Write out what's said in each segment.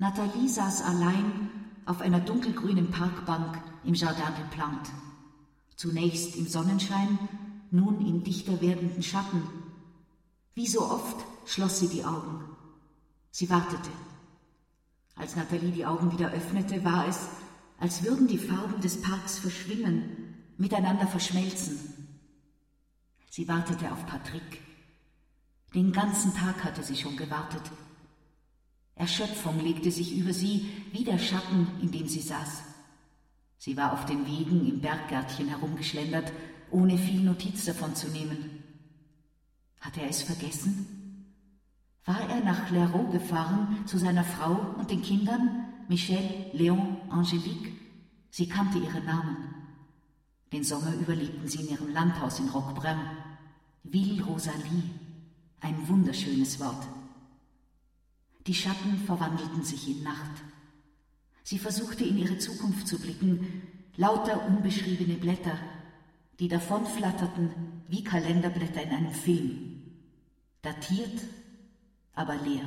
Nathalie saß allein auf einer dunkelgrünen Parkbank im Jardin des Plantes. Zunächst im Sonnenschein, nun in dichter werdenden Schatten. Wie so oft schloss sie die Augen. Sie wartete. Als Nathalie die Augen wieder öffnete, war es, als würden die Farben des Parks verschwimmen, miteinander verschmelzen. Sie wartete auf Patrick. Den ganzen Tag hatte sie schon gewartet. Erschöpfung legte sich über sie wie der Schatten, in dem sie saß. Sie war auf den Wegen im Berggärtchen herumgeschlendert, ohne viel Notiz davon zu nehmen. Hatte er es vergessen? War er nach L'Hérault gefahren zu seiner Frau und den Kindern, Michel, Léon, Angélique? Sie kannte ihre Namen. Den Sommer über lebten sie in ihrem Landhaus in Roquebrune. Ville Rosalie, ein wunderschönes Wort. Die Schatten verwandelten sich in Nacht. Sie versuchte, in ihre Zukunft zu blicken, lauter unbeschriebene Blätter, die davonflatterten wie Kalenderblätter in einem Film. Datiert, aber leer.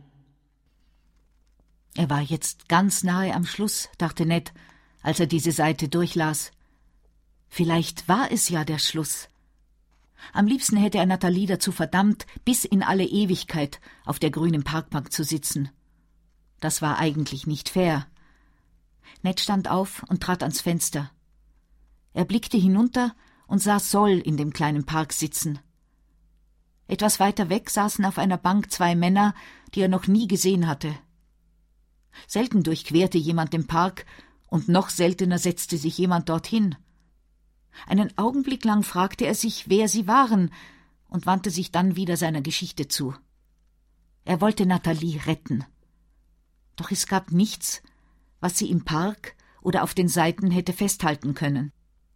Er war jetzt ganz nahe am Schluss, dachte Ned, als er diese Seite durchlas. Vielleicht war es ja der Schluss. Am liebsten hätte er Nathalie dazu verdammt, bis in alle Ewigkeit auf der grünen Parkbank zu sitzen. Das war eigentlich nicht fair. Ned stand auf und trat ans Fenster. Er blickte hinunter und sah Sol in dem kleinen Park sitzen. Etwas weiter weg saßen auf einer Bank zwei Männer, die er noch nie gesehen hatte. Selten durchquerte jemand den Park und noch seltener setzte sich jemand dorthin. Einen Augenblick lang fragte er sich, wer sie waren, und wandte sich dann wieder seiner Geschichte zu. Er wollte Nathalie retten. Doch es gab nichts, was sie im Park oder auf den Seiten hätte festhalten können.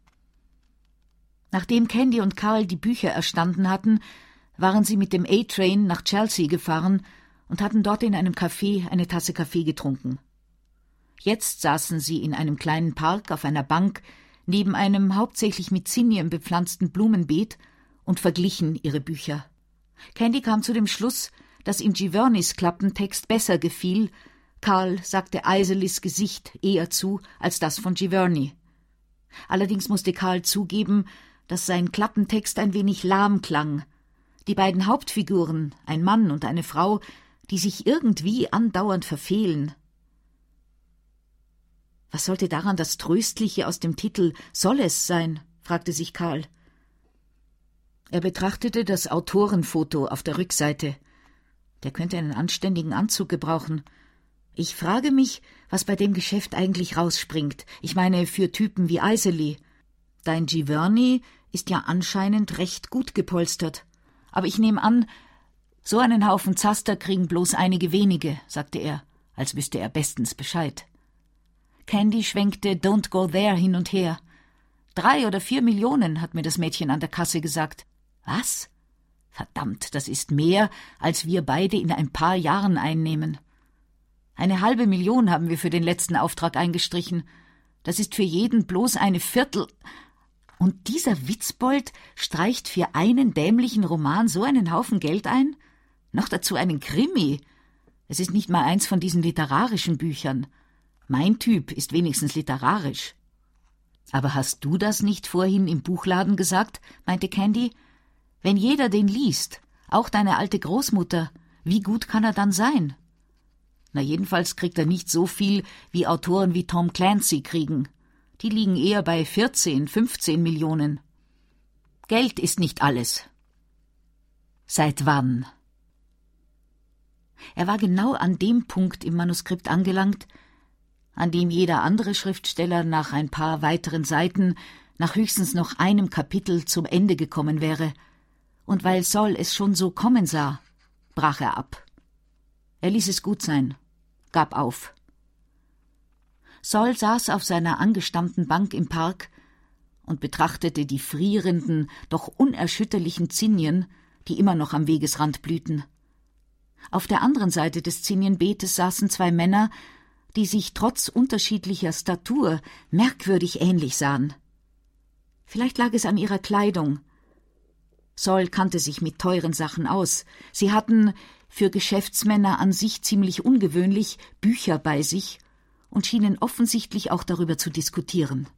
Nachdem Candy und Karl die Bücher erstanden hatten, waren sie mit dem A-Train nach Chelsea gefahren und hatten dort in einem Café eine Tasse Kaffee getrunken. Jetzt saßen sie in einem kleinen Park auf einer Bank neben einem hauptsächlich mit Zinien bepflanzten Blumenbeet und verglichen ihre Bücher. Candy kam zu dem Schluss, dass ihm Giverneys Klappentext besser gefiel. Karl sagte Iselis Gesicht eher zu als das von Giverny. Allerdings musste Karl zugeben, dass sein Klappentext ein wenig lahm klang. Die beiden Hauptfiguren, ein Mann und eine Frau, die sich irgendwie andauernd verfehlen. Was sollte daran das Tröstliche aus dem Titel »Soll es sein?« fragte sich Karl. Er betrachtete das Autorenfoto auf der Rückseite. Der könnte einen anständigen Anzug gebrauchen. Ich frage mich, was bei dem Geschäft eigentlich rausspringt. Ich meine, für Typen wie Iseli. Dein Giverny ist ja anscheinend recht gut gepolstert. Aber ich nehme an, so einen Haufen Zaster kriegen bloß einige wenige, sagte er, als wüsste er bestens Bescheid. Candy schwenkte Don't Go There hin und her. 3 oder 4 Millionen, hat mir das Mädchen an der Kasse gesagt. Was? Verdammt, das ist mehr, als wir beide in ein paar Jahren einnehmen. 500.000 haben wir für den letzten Auftrag eingestrichen. Das ist für jeden bloß 1/4. Und dieser Witzbold streicht für einen dämlichen Roman so einen Haufen Geld ein? Noch dazu einen Krimi. Es ist nicht mal eins von diesen literarischen Büchern. Mein Typ ist wenigstens literarisch. Aber hast du das nicht vorhin im Buchladen gesagt, meinte Candy? Wenn jeder den liest, auch deine alte Großmutter, wie gut kann er dann sein? Na, jedenfalls kriegt er nicht so viel, wie Autoren wie Tom Clancy kriegen. Die liegen eher bei 14, 15 Millionen. Geld ist nicht alles. Seit wann? Er war genau an dem Punkt im Manuskript angelangt, an dem jeder andere Schriftsteller nach ein paar weiteren Seiten, nach höchstens noch einem Kapitel zum Ende gekommen wäre. Und weil Sol es schon so kommen sah, brach er ab. Er ließ es gut sein, gab auf. Sol saß auf seiner angestammten Bank im Park und betrachtete die frierenden, doch unerschütterlichen Zinien, die immer noch am Wegesrand blühten. Auf der anderen Seite des Zinienbeetes saßen 2 Männer, die sich trotz unterschiedlicher Statur merkwürdig ähnlich sahen. Vielleicht lag es an ihrer Kleidung. Sol kannte sich mit teuren Sachen aus. Sie hatten, für Geschäftsmänner an sich ziemlich ungewöhnlich, Bücher bei sich und schienen offensichtlich auch darüber zu diskutieren.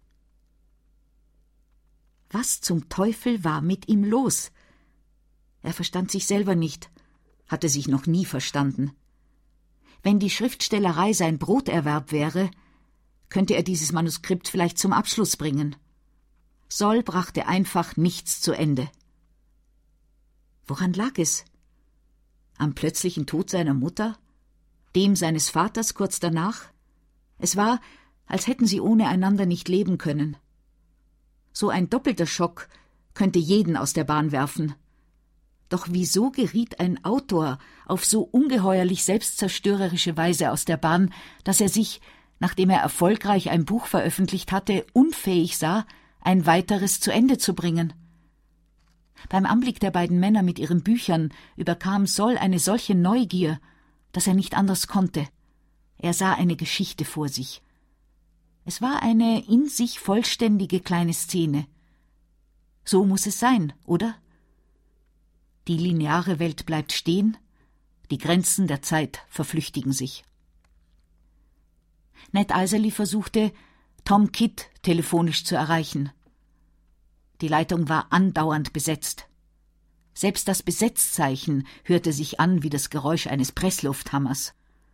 Was zum Teufel war mit ihm los? Er verstand sich selber nicht, hatte sich noch nie verstanden. Wenn die Schriftstellerei sein Broterwerb wäre, könnte er dieses Manuskript vielleicht zum Abschluss bringen. Sol brachte einfach nichts zu Ende. Woran lag es? Am plötzlichen Tod seiner Mutter? Dem seines Vaters kurz danach? Es war, als hätten sie ohne einander nicht leben können. So ein doppelter Schock könnte jeden aus der Bahn werfen. Doch wieso geriet ein Autor auf so ungeheuerlich selbstzerstörerische Weise aus der Bahn, dass er sich, nachdem er erfolgreich ein Buch veröffentlicht hatte, unfähig sah, ein weiteres zu Ende zu bringen? Beim Anblick der beiden Männer mit ihren Büchern überkam Sol eine solche Neugier, dass er nicht anders konnte. Er sah eine Geschichte vor sich. Es war eine in sich vollständige kleine Szene. So muss es sein, oder? Die lineare Welt bleibt stehen, die Grenzen der Zeit verflüchtigen sich. Ned Iserly versuchte, Tom Kidd telefonisch zu erreichen. Die Leitung war andauernd besetzt. Selbst das Besetzzeichen hörte sich an wie das Geräusch eines Presslufthammers.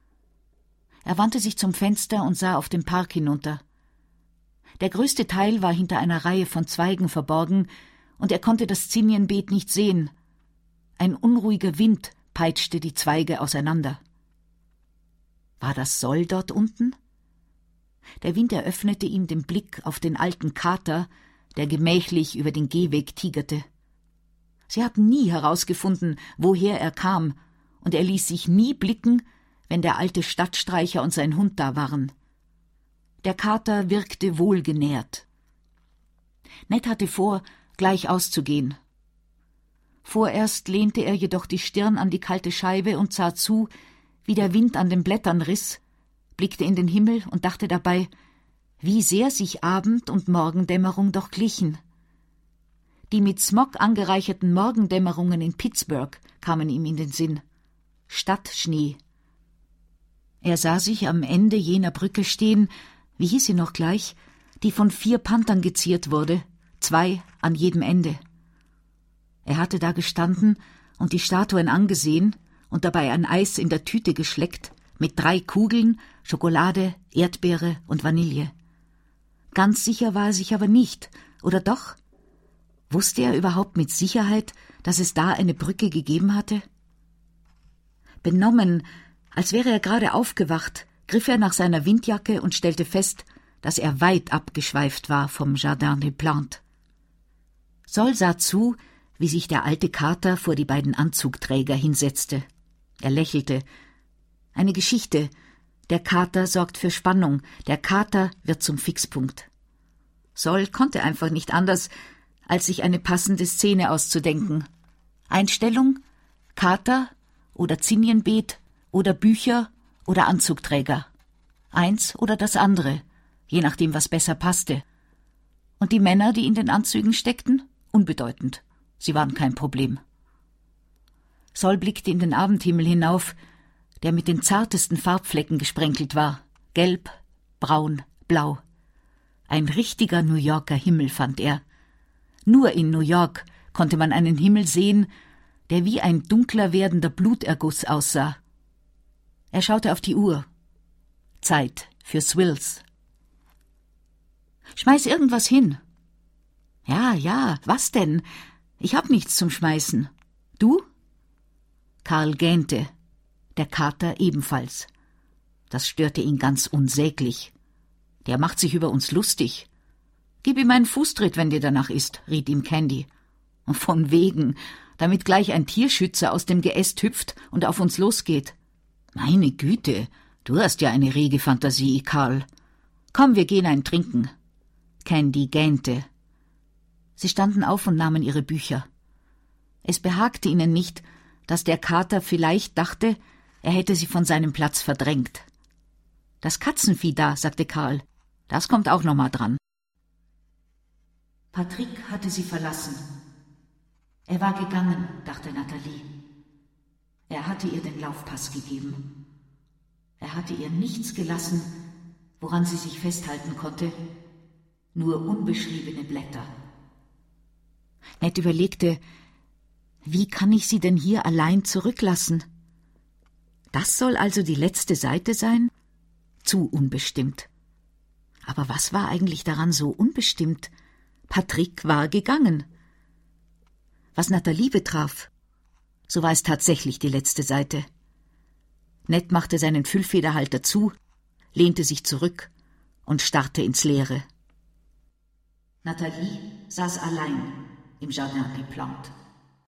Er wandte sich zum Fenster und sah auf den Park hinunter. Der größte Teil war hinter einer Reihe von Zweigen verborgen, und er konnte das Zinnienbeet nicht sehen. Ein unruhiger Wind peitschte die Zweige auseinander. War das Sol dort unten? Der Wind eröffnete ihm den Blick auf den alten Kater, der gemächlich über den Gehweg tigerte. Sie hatten nie herausgefunden, woher er kam, und er ließ sich nie blicken, wenn der alte Stadtstreicher und sein Hund da waren. Der Kater wirkte wohlgenährt. Ned hatte vor, gleich auszugehen. Vorerst lehnte er jedoch die Stirn an die kalte Scheibe und sah zu, wie der Wind an den Blättern riss, blickte in den Himmel und dachte dabei, wie sehr sich Abend- und Morgendämmerung doch glichen. Die mit Smog angereicherten Morgendämmerungen in Pittsburgh kamen ihm in den Sinn. Stadtschnee. Er sah sich am Ende jener Brücke stehen, wie hieß sie noch gleich, die von 4 Panthern geziert wurde, 2 an jedem Ende. Er hatte da gestanden und die Statuen angesehen und dabei ein Eis in der Tüte geschleckt, mit 3 Kugeln, Schokolade, Erdbeere und Vanille. Ganz sicher war er sich aber nicht, oder doch? Wusste er überhaupt mit Sicherheit, dass es da eine Brücke gegeben hatte? Benommen, als wäre er gerade aufgewacht, griff er nach seiner Windjacke und stellte fest, dass er weit abgeschweift war vom Jardin des Plantes. Sol sah zu, wie sich der alte Kater vor die beiden Anzugträger hinsetzte. Er lächelte. Eine Geschichte. Der Kater sorgt für Spannung. Der Kater wird zum Fixpunkt. Sol konnte einfach nicht anders, als sich eine passende Szene auszudenken. Einstellung, Kater oder Zinnienbeet oder Bücher oder Anzugträger. Eins oder das andere, je nachdem, was besser passte. Und die Männer, die in den Anzügen steckten? Unbedeutend. Sie waren kein Problem. Sol blickte in den Abendhimmel hinauf, der mit den zartesten Farbflecken gesprenkelt war. Gelb, braun, blau. Ein richtiger New Yorker Himmel, fand er. Nur in New York konnte man einen Himmel sehen, der wie ein dunkler werdender Bluterguss aussah. Er schaute auf die Uhr. Zeit für Swills. »Schmeiß irgendwas hin.« »Ja, was denn? Ich hab nichts zum Schmeißen. Du?« Karl gähnte, der Kater ebenfalls. Das störte ihn ganz unsäglich. »Der macht sich über uns lustig.« »Gib ihm einen Fußtritt, wenn dir danach ist«, riet ihm Candy. »Von wegen, damit gleich ein Tierschützer aus dem Geäst hüpft und auf uns losgeht.« »Meine Güte, du hast ja eine rege Fantasie, Karl. Komm, wir gehen ein Trinken.« Candy gähnte. Sie standen auf und nahmen ihre Bücher. Es behagte ihnen nicht, dass der Kater vielleicht dachte, er hätte sie von seinem Platz verdrängt. »Das Katzenvieh da«, sagte Karl, »das kommt auch noch mal dran.« Patrick hatte sie verlassen. Er war gegangen, dachte Nathalie. Er hatte ihr den Laufpass gegeben. Er hatte ihr nichts gelassen, woran sie sich festhalten konnte, nur unbeschriebene Blätter. Ned überlegte, wie kann ich sie denn hier allein zurücklassen? Das soll also die letzte Seite sein? Zu unbestimmt. Aber was war eigentlich daran so unbestimmt? Patrick war gegangen. Was Nathalie betraf, so war es tatsächlich die letzte Seite. Ned machte seinen Füllfederhalter zu, lehnte sich zurück und starrte ins Leere. Nathalie saß allein im Jardin des Plantes.